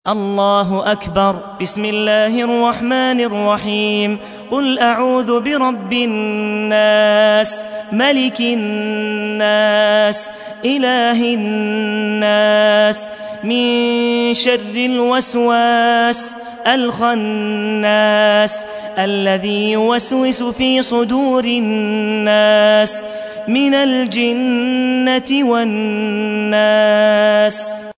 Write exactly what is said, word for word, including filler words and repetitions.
الله أكبر. بسم الله الرحمن الرحيم. قل أعوذ برب الناس، ملك الناس، إله الناس، من شر الوسواس الخناس الذي يوسوس في صدور الناس من الجنة والناس.